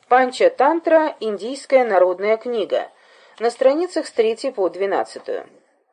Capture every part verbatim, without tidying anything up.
Панча-тантра – индийская народная книга. На страницах с третьей по двенадцатую.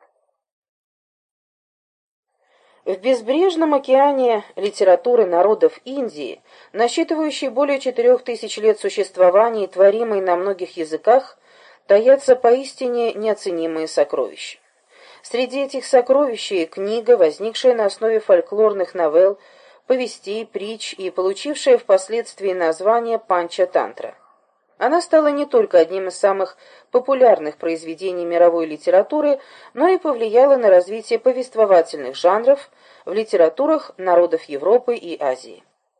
В безбрежном океане литературы народов Индии, насчитывающей более четырех тысяч лет существования и творимой на многих языках, таятся поистине неоценимые сокровища. Среди этих сокровищ и книга, возникшая на основе фольклорных новелл, повестей, притч и получившая впоследствии название «Панча-тантра». Она стала не только одним из самых популярных произведений мировой литературы, но и повлияла на развитие повествовательных жанров в литературах народов Европы и Азии.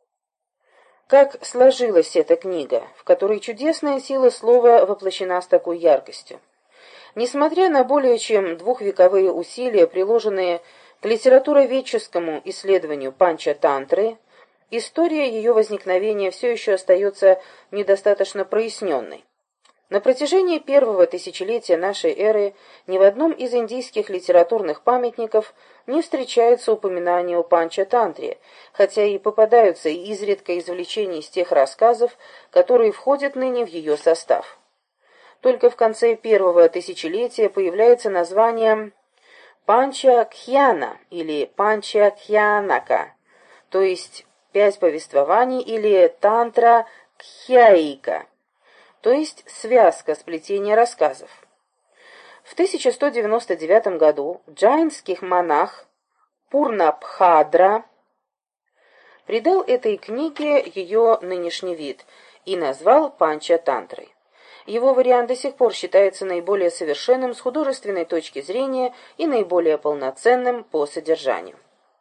Как сложилась эта книга, в которой чудесная сила слова воплощена с такой яркостью? Несмотря на более чем двухвековые усилия, приложенные к литературоведческому исследованию панча-тантры, история ее возникновения все еще остается недостаточно проясненной. На протяжении первого тысячелетия нашей эры ни в одном из индийских литературных памятников не встречается упоминания о панча-тантре, хотя и попадаются изредка извлечения из тех рассказов, которые входят ныне в ее состав. Только в конце первого тысячелетия появляется название Панча-кхьяна или Панча-кхьянака, то есть пять повествований, или Тантра-кхьяика, то есть связка, сплетение рассказов. В тысяча сто девяносто девятом году джайнский монах Пурнабхадра придал этой книге ее нынешний вид и назвал Панча-тантрой. Его вариант до сих пор считается наиболее совершенным с художественной точки зрения и наиболее полноценным по содержанию.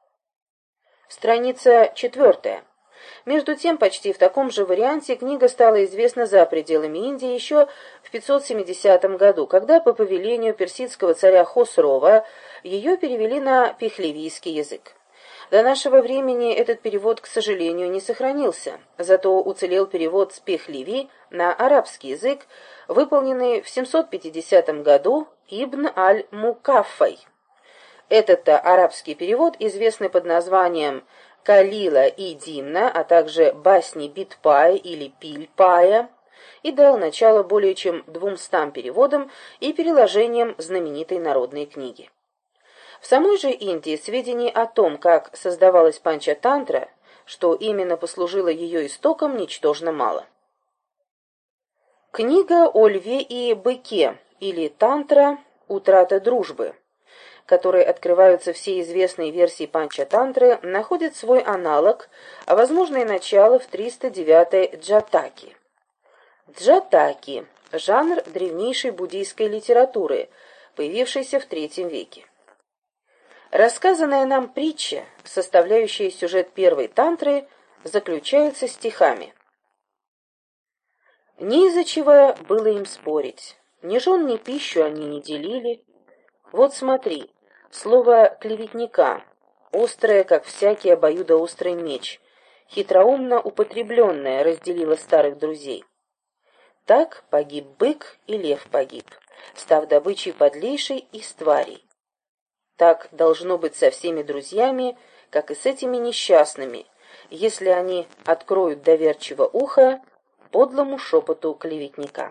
Страница четвертая. Между тем, почти в таком же варианте книга стала известна за пределами Индии еще в пятьсот семидесятом году, когда по повелению персидского царя Хосрова ее перевели на пехлевийский язык. До нашего времени этот перевод, к сожалению, не сохранился, зато уцелел перевод с пехлеви на арабский язык, выполненный в семьсот пятидесятом году Ибн аль-Мукаффой. Этот-то арабский перевод, известный под названием «Калила и Димна», а также «Басни Битпая» или «Пильпая», и дал начало более чем двумстам переводам и переложениям знаменитой народной книги. В самой же Индии сведений о том, как создавалась панча-тантра, что именно послужило ее истоком, ничтожно мало. Книга о льве и быке, или тантра «Утрата дружбы», которой открываются все известные версии панча-тантры, находит свой аналог, а возможно и начало в триста девятой Джатаки. Джатаки – жанр древнейшей буддийской литературы, появившийся в третьем веке. Рассказанная нам притча, составляющая сюжет первой тантры, заключается стихами. «Ни из-за чего было им спорить, ни жен, ни пищу они не делили. Вот смотри, слово клеветника, острое, как всякий обоюдоострый меч, хитроумно употребленное, разделило старых друзей. Так погиб бык, и лев погиб, став добычей подлейшей из тварей. Так должно быть со всеми друзьями, как и с этими несчастными, если они откроют доверчиво ухо подлому шепоту клеветника».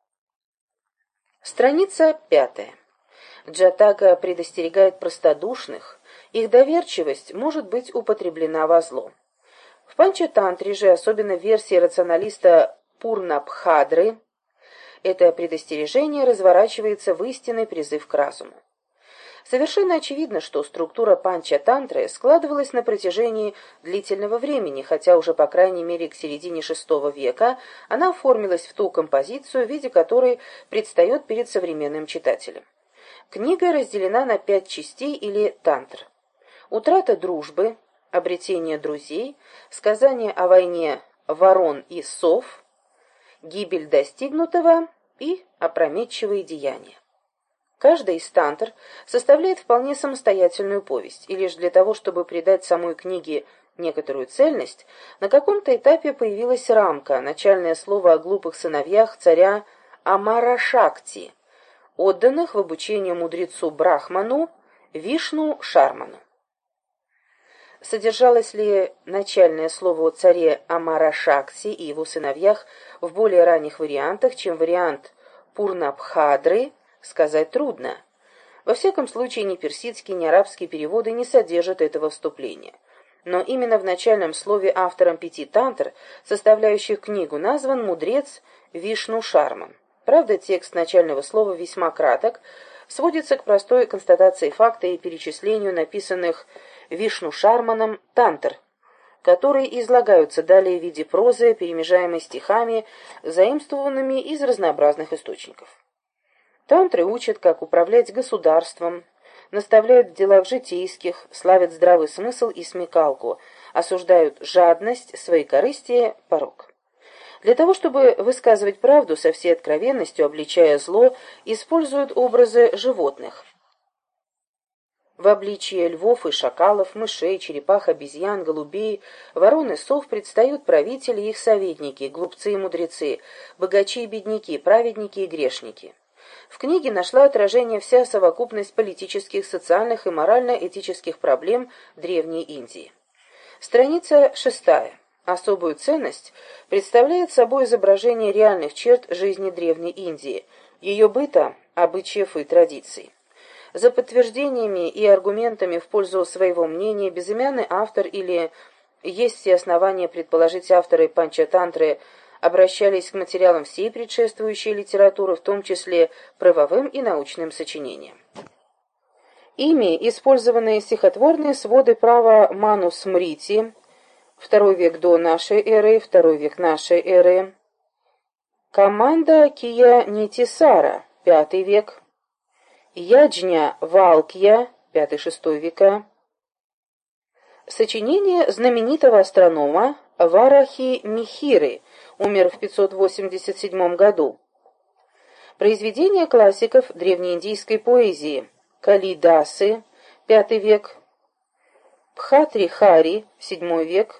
Страница пятая. Джатака предостерегает простодушных, их доверчивость может быть употреблена во зло. В панча-тантре же, особенно в версии рационалиста Пурнабхадры, это предостережение разворачивается в истинный призыв к разуму. Совершенно очевидно, что структура панча-тантры складывалась на протяжении длительного времени, хотя уже по крайней мере к середине шестого века она оформилась в ту композицию, в виде которой предстает перед современным читателем. Книга разделена на пять частей или тантр. Утрата дружбы, обретение друзей, сказание о войне ворон и сов, гибель достигнутого и опрометчивые деяния. Каждый из тантр составляет вполне самостоятельную повесть, и лишь для того, чтобы придать самой книге некоторую цельность, на каком-то этапе появилась рамка, начальное слово о глупых сыновьях царя Амарашакти, отданных в обучение мудрецу Брахману Вишну Шарману. Содержалось ли начальное слово о царе Амарашаксе и его сыновьях в более ранних вариантах, чем вариант Пурнабхадры, сказать трудно. Во всяком случае, ни персидские, ни арабские переводы не содержат этого вступления. Но именно в начальном слове автором пяти тантр, составляющих книгу, назван мудрец Вишну Шарман. Правда, текст начального слова весьма краток, сводится к простой констатации факта и перечислению написанных Вишну Шарманом тантр, которые излагаются далее в виде прозы, перемежаемой стихами, заимствованными из разнообразных источников. Тантры учат, как управлять государством, наставляют в делах житейских, славят здравый смысл и смекалку, осуждают жадность, своекорыстие, порок. Для того, чтобы высказывать правду со всей откровенностью, обличая зло, используют образы животных. В обличье львов и шакалов, мышей, черепах, обезьян, голубей, ворон и сов предстают правители и их советники, глупцы и мудрецы, богачи и бедняки, праведники и грешники. В книге нашла отражение вся совокупность политических, социальных и морально-этических проблем Древней Индии. Страница шестая. Особую ценность представляет собой изображение реальных черт жизни Древней Индии, ее быта, обычаев и традиций. За подтверждениями и аргументами в пользу своего мнения безымянный автор или есть все основания предположить авторы Панчатантры обращались к материалам всей предшествующей литературы, в том числе правовым и научным сочинениям. Ими использованные стихотворные своды права Ману Смрити, второй век до нашей эры, второй век нашей эры, Команда Кия Нитисара, пятый век, Яджня Валкья, пятый-шестой века, сочинение знаменитого астронома Варахи Михиры, умер в пятьсот восемьдесят седьмом году. Произведения классиков древнеиндийской поэзии Калидасы, пятый век, Пхатрихари, седьмой век,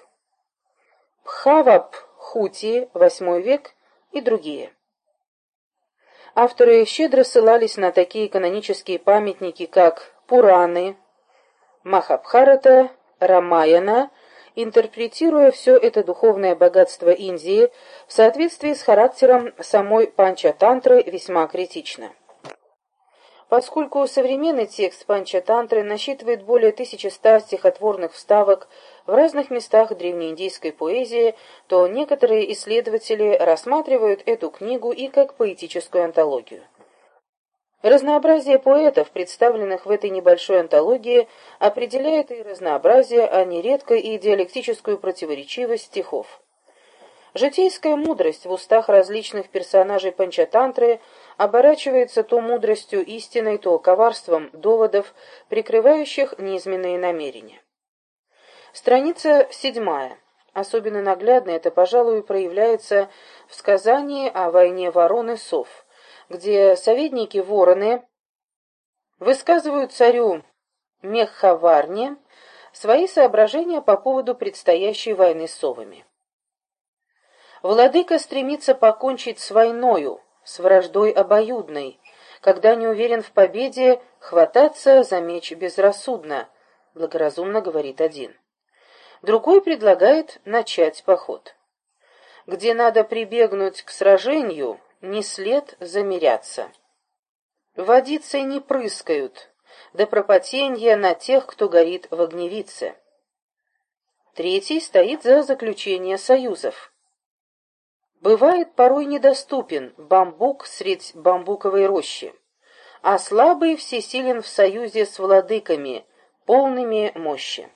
Пхавабхути, восьмой век и другие. Авторы щедро ссылались на такие канонические памятники, как Пураны, Махабхарата, Рамаяна, интерпретируя все это духовное богатство Индии в соответствии с характером самой Панчатантры весьма критично. Поскольку современный текст Панчатантры насчитывает более тысячи ста стихотворных вставок в разных местах древнеиндийской поэзии, то некоторые исследователи рассматривают эту книгу и как поэтическую антологию. Разнообразие поэтов, представленных в этой небольшой антологии, определяет и разнообразие, а нередко и диалектическую противоречивость стихов. Житейская мудрость в устах различных персонажей Панчатантры оборачивается то мудростью истинной, то коварством доводов, прикрывающих низменные намерения. Страница седьмая. Особенно наглядно это, пожалуй, проявляется в сказании о войне ворон и сов, где советники-вороны высказывают царю Меххаварне свои соображения по поводу предстоящей войны с совами. Владыка стремится покончить с войною, с враждой обоюдной, когда не уверен в победе, хвататься за меч безрассудно, благоразумно говорит один. Другой предлагает начать поход. Где надо прибегнуть к сражению, не след замеряться. Водицей не прыскают, до пропотенья на тех, кто горит в огневице. Третий стоит за заключение союзов. Бывает порой недоступен бамбук средь бамбуковой рощи, а слабый всесилен в союзе с владыками, полными мощи.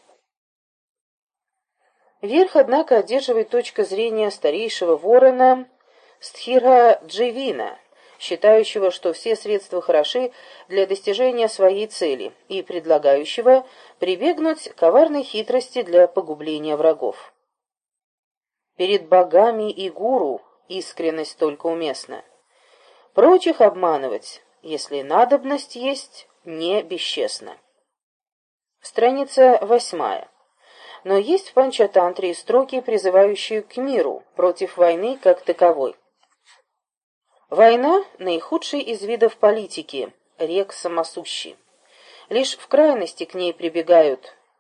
Верх, однако, одерживает точка зрения старейшего ворона Стхира Дживина, считающего, что все средства хороши для достижения своей цели, и предлагающего прибегнуть к коварной хитрости для погубления врагов. Перед богами и гуру искренность только уместна. Прочих обманывать, если надобность есть, не бесчестно. Страница восьмая. Но есть в Панчатантре строки, призывающие к миру, против войны как таковой. Война – наихудший из видов политики, рек самосущий. Лишь в крайности к ней прибегают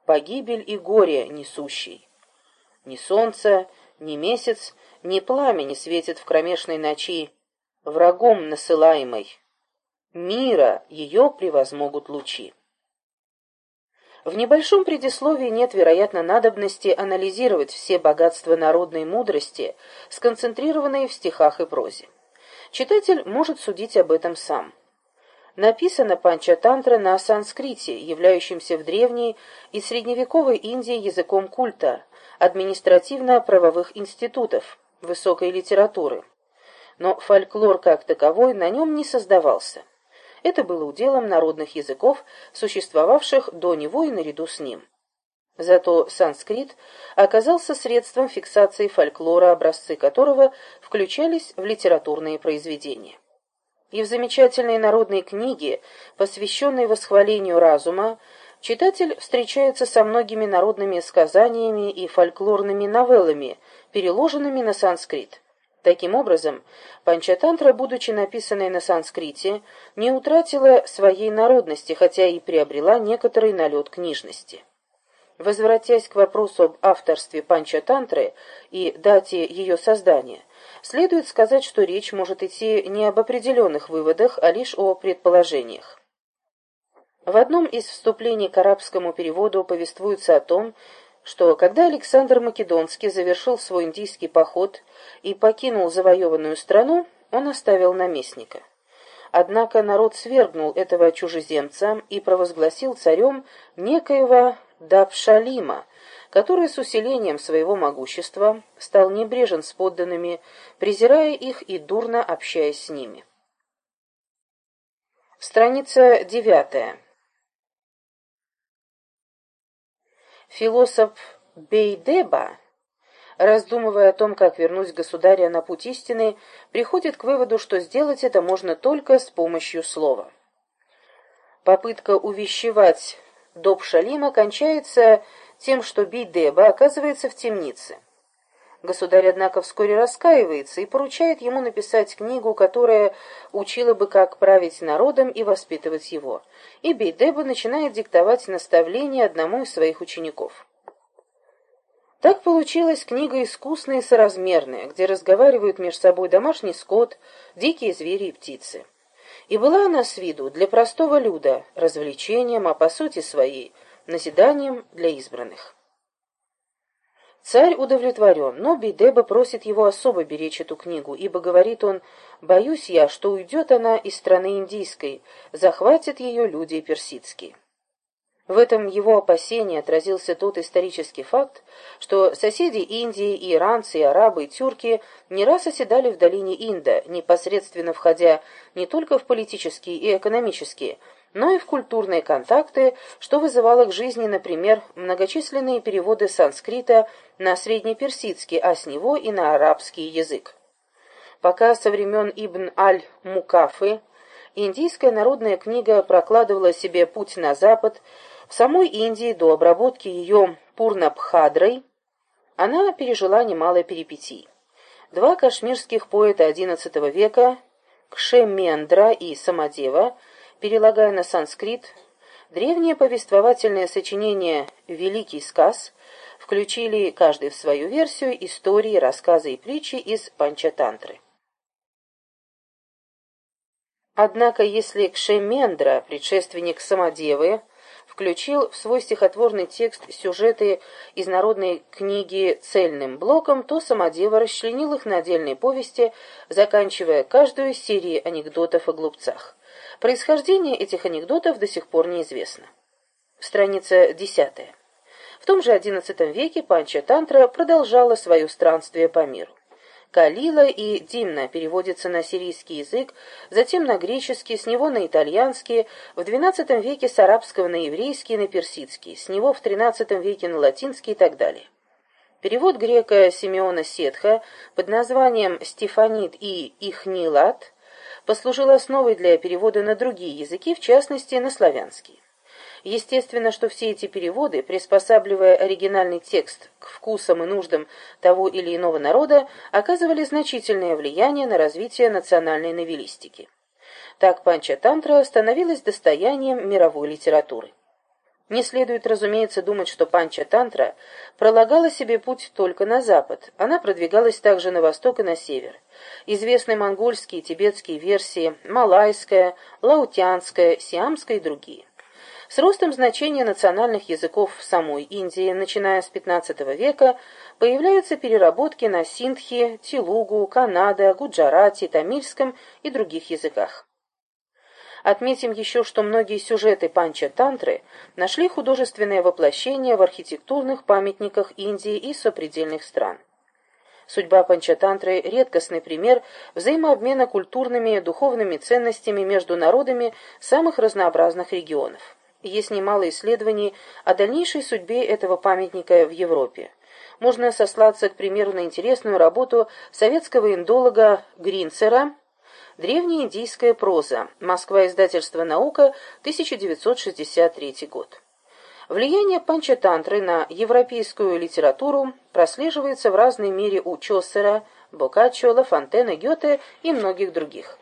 погибель и горе несущий. Ни солнце, ни месяц, ни пламя не светит в кромешной ночи, врагом насылаемой. Мира ее превозмогут лучи. В небольшом предисловии нет, вероятно, надобности анализировать все богатства народной мудрости, сконцентрированные в стихах и прозе. Читатель может судить об этом сам. Написана Панчатантра на санскрите, являющемся в древней и средневековой Индии языком культа, административно-правовых институтов, высокой литературы. Но фольклор как таковой на нем не создавался. Это было уделом народных языков, существовавших до него и наряду с ним. Зато санскрит оказался средством фиксации фольклора, образцы которого включались в литературные произведения. И в замечательной народной книге, посвященной восхвалению разума, читатель встречается со многими народными сказаниями и фольклорными новеллами, переложенными на санскрит. Таким образом, Панчатантра, будучи написанной на санскрите, не утратила своей народности, хотя и приобрела некоторый налет книжности. Возвратясь к вопросу об авторстве Панчатантры и дате ее создания, следует сказать, что речь может идти не об определенных выводах, а лишь о предположениях. В одном из вступлений к арабскому переводу повествуется о том, что когда Александр Македонский завершил свой индийский поход и покинул завоеванную страну, он оставил наместника. Однако народ свергнул этого чужеземца и провозгласил царем некоего Дапшалима, который с усилением своего могущества стал небрежен с подданными, презирая их и дурно общаясь с ними. Страница девятая. Философ Бейдеба, раздумывая о том, как вернуть государя на путь истины, приходит к выводу, что сделать это можно только с помощью слова. Попытка увещевать Допшалима кончается тем, что Бейдеба оказывается в темнице. Государь, однако, вскоре раскаивается и поручает ему написать книгу, которая учила бы, как править народом и воспитывать его. И Бейдеба начинает диктовать наставления одному из своих учеников. Так получилась книга искусная и соразмерная, где разговаривают между собой домашний скот, дикие звери и птицы. И была она с виду для простого люда развлечением, а по сути своей назиданием для избранных. Царь удовлетворен, но Бейдеба просит его особо беречь эту книгу, ибо, говорит он, «Боюсь я, что уйдет она из страны индийской, захватят ее люди персидские». В этом его опасении отразился тот исторический факт, что соседи Индии, и иранцы, и арабы, и тюрки не раз оседали в долине Инда, непосредственно входя не только в политические и экономические, но и в культурные контакты, что вызывало к жизни, например, многочисленные переводы санскрита на среднеперсидский, а с него и на арабский язык. Пока со времен Ибн аль-Мукафы индийская народная книга прокладывала себе путь на запад, в самой Индии до обработки ее Пурнабхадрой она пережила немало перипетий. Два кашмирских поэта одиннадцатого века, Кшемендра и Самадева, перелагая на санскрит, древнее повествовательное сочинение «Великий сказ» включили каждый в свою версию истории, рассказы и притчи из Панчатантры. Однако, если Кшемендра, предшественник Самадевы, включил в свой стихотворный текст сюжеты из народной книги цельным блоком, то Самадева расчленил их на отдельные повести, заканчивая каждую серией анекдотов о глупцах. Происхождение этих анекдотов до сих пор неизвестно. Страница десятая. В том же одиннадцатом веке Панчатантра продолжала свое странствие по миру. Калила и Димна переводится на сирийский язык, затем на греческий, с него на итальянский, в двенадцатом веке с арабского на еврейский и на персидский, с него в тринадцатом веке на латинский и так далее. Перевод грека Симеона Сетха под названием «Стефанит» и «Ихнилат» послужил основой для перевода на другие языки, в частности, на славянский. Естественно, что все эти переводы, приспосабливая оригинальный текст к вкусам и нуждам того или иного народа, оказывали значительное влияние на развитие национальной новеллистики. Так Панчатантра становилась достоянием мировой литературы. Не следует, разумеется, думать, что панча-тантра пролагала себе путь только на запад. Она продвигалась также на восток и на север. Известны монгольские и тибетские версии, малайская, лаутянская, сиамская и другие. С ростом значения национальных языков в самой Индии, начиная с пятнадцатого века, появляются переработки на синдхи, телугу, каннада, гуджарати, тамильском и других языках. Отметим еще, что многие сюжеты панча-тантры нашли художественное воплощение в архитектурных памятниках Индии и сопредельных стран. Судьба панча-тантры – редкостный пример взаимообмена культурными и духовными ценностями между народами самых разнообразных регионов. Есть немало исследований о дальнейшей судьбе этого памятника в Европе. Можно сослаться, к примеру, на интересную работу советского индолога Гринцера «Древняя индийская проза. Москва. Издательство «Наука», тысяча девятьсот шестьдесят третий год». Влияние панча-тантры на европейскую литературу прослеживается в разной мере у Чосера, Боккаччо, Ла Фонтена, Гёте и многих других.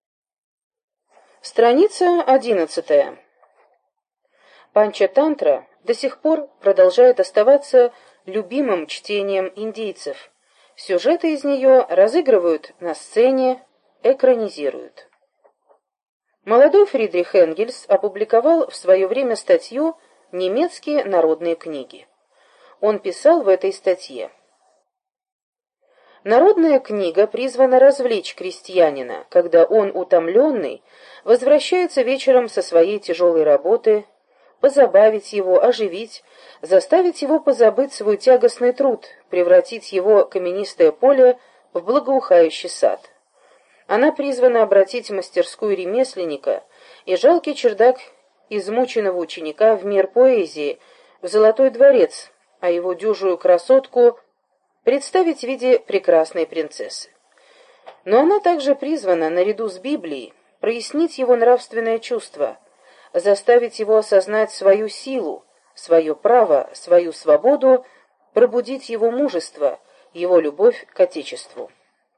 Страница одиннадцатая. Панча-тантра до сих пор продолжает оставаться любимым чтением индийцев. Сюжеты из нее разыгрывают на сцене, экранизируют. Молодой Фридрих Энгельс опубликовал в свое время статью «Немецкие народные книги». Он писал в этой статье: «Народная книга призвана развлечь крестьянина, когда он, утомленный, возвращается вечером со своей тяжелой работы, позабавить его, оживить, заставить его позабыть свой тягостный труд, превратить его каменистое поле в благоухающий сад. Она призвана обратить мастерскую ремесленника и жалкий чердак измученного ученика в мир поэзии, в золотой дворец, а его дюжую красотку представить в виде прекрасной принцессы. Но она также призвана, наряду с Библией, прояснить его нравственное чувство, заставить его осознать свою силу, свое право, свою свободу, пробудить его мужество, его любовь к Отечеству».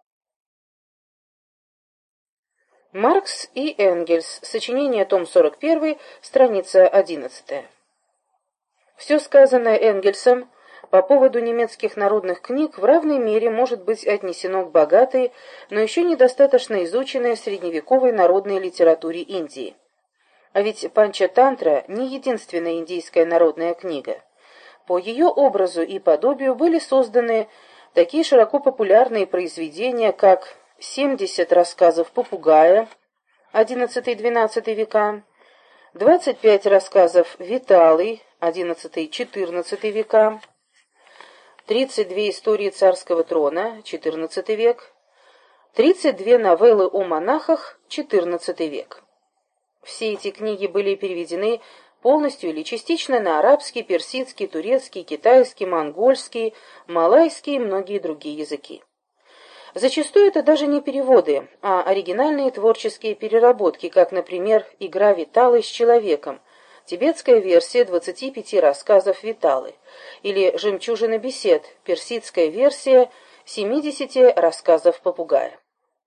Маркс и Энгельс. Сочинение, том сорок один, страница одиннадцатая. Все сказанное Энгельсом по поводу немецких народных книг в равной мере может быть отнесено к богатой, но еще недостаточно изученной средневековой народной литературе Индии. А ведь панча-тантра не единственная индийская народная книга. По ее образу и подобию были созданы такие широко популярные произведения, как семьдесят рассказов попугая, одиннадцатый-двенадцатый века, двадцать пять рассказов Виталы, одиннадцатый-четырнадцатый века, тридцать две истории царского трона, четырнадцатый век, тридцать две новеллы о монахах, четырнадцатый век. Все эти книги были переведены полностью или частично на арабский, персидский, турецкий, китайский, монгольский, малайский и многие другие языки. Зачастую это даже не переводы, а оригинальные творческие переработки, как, например, «Игра Виталы с человеком», тибетская версия двадцати пяти рассказов Виталы, или «Жемчужина бесед», персидская версия семидесяти рассказов попугая.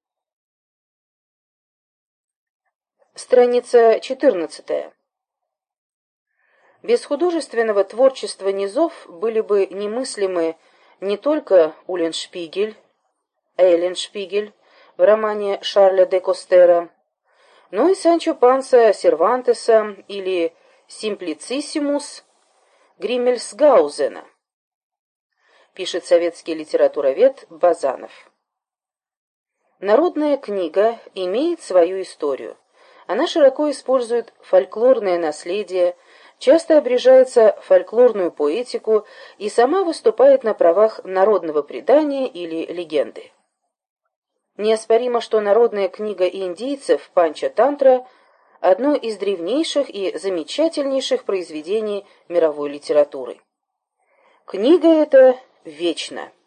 Страница четырнадцатая. Без художественного творчества низов были бы немыслимы не только Улленшпигель, Эйленшпигель в романе Шарля де Костера, но и Санчо Панса Сервантеса или Симплициссимус Гриммельсгаузена, пишет советский литературовед Базанов. Народная книга имеет свою историю. Она широко использует фольклорное наследие, часто обрежается фольклорную поэтику и сама выступает на правах народного предания или легенды. Неоспоримо, что народная книга индийцев «Панча-тантра» – одно из древнейших и замечательнейших произведений мировой литературы. Книга эта вечна.